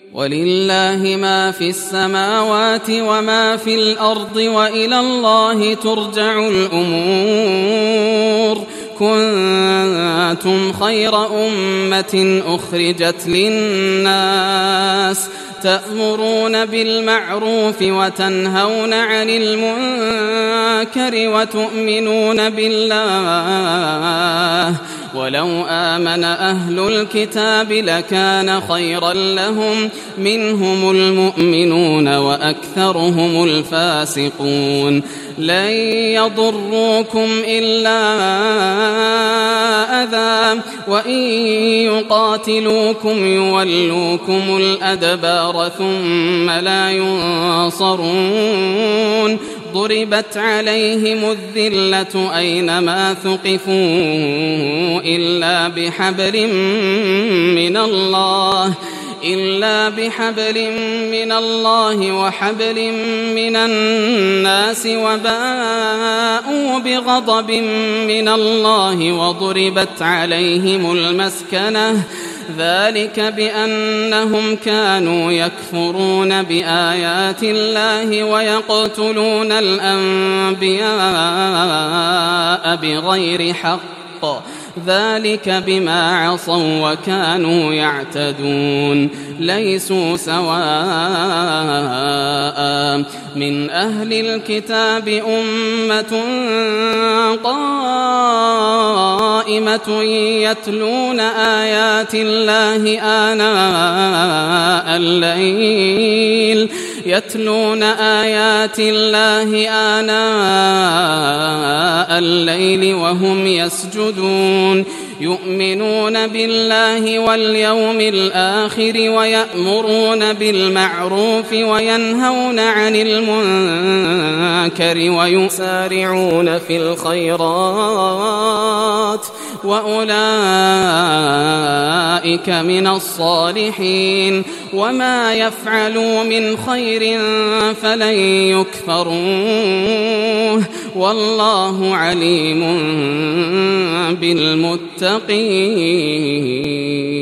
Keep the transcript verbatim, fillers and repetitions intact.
ولله ما في السماوات وما في الأرض وإلى الله ترجع الأمور. كنتم خير أمة أخرجت للناس تأمرون بالمعروف وتنهون عن المنكر وتؤمنون بالله. ولو آمن أهل الكتاب لكان خيرا لهم منهم المؤمنون وأكثرهم الفاسقون. لن يضروكم إلا أذى وإن يقاتلوكم يولوكم الأدبار ثم لا ينصرون. ضربت عليهم الذلة أينما ثقفوا إلا بحبل من الله إلا بحبل من الله وحبل من الناس وباءوا بغضب من الله وضربت عليهم المسكنة. ذلك بأنهم كانوا يكفرون بآيات الله ويقتلون الأنبياء بغير حق. ذلك بما عصوا وكانوا يعتدون. ليسوا سواء من أهل الكتاب أمة قائمة يتلون آيات الله آناء الليل يتلون آيات الله آناء الليل وهم يسجدون. يؤمنون بالله واليوم الآخر ويأمرون بالمعروف وينهون عن المنكر ويسارعون في الخيرات وأولئك من الصالحين. وما يفعلوا من خير فلن يكفروه والله عليم بالمتقين.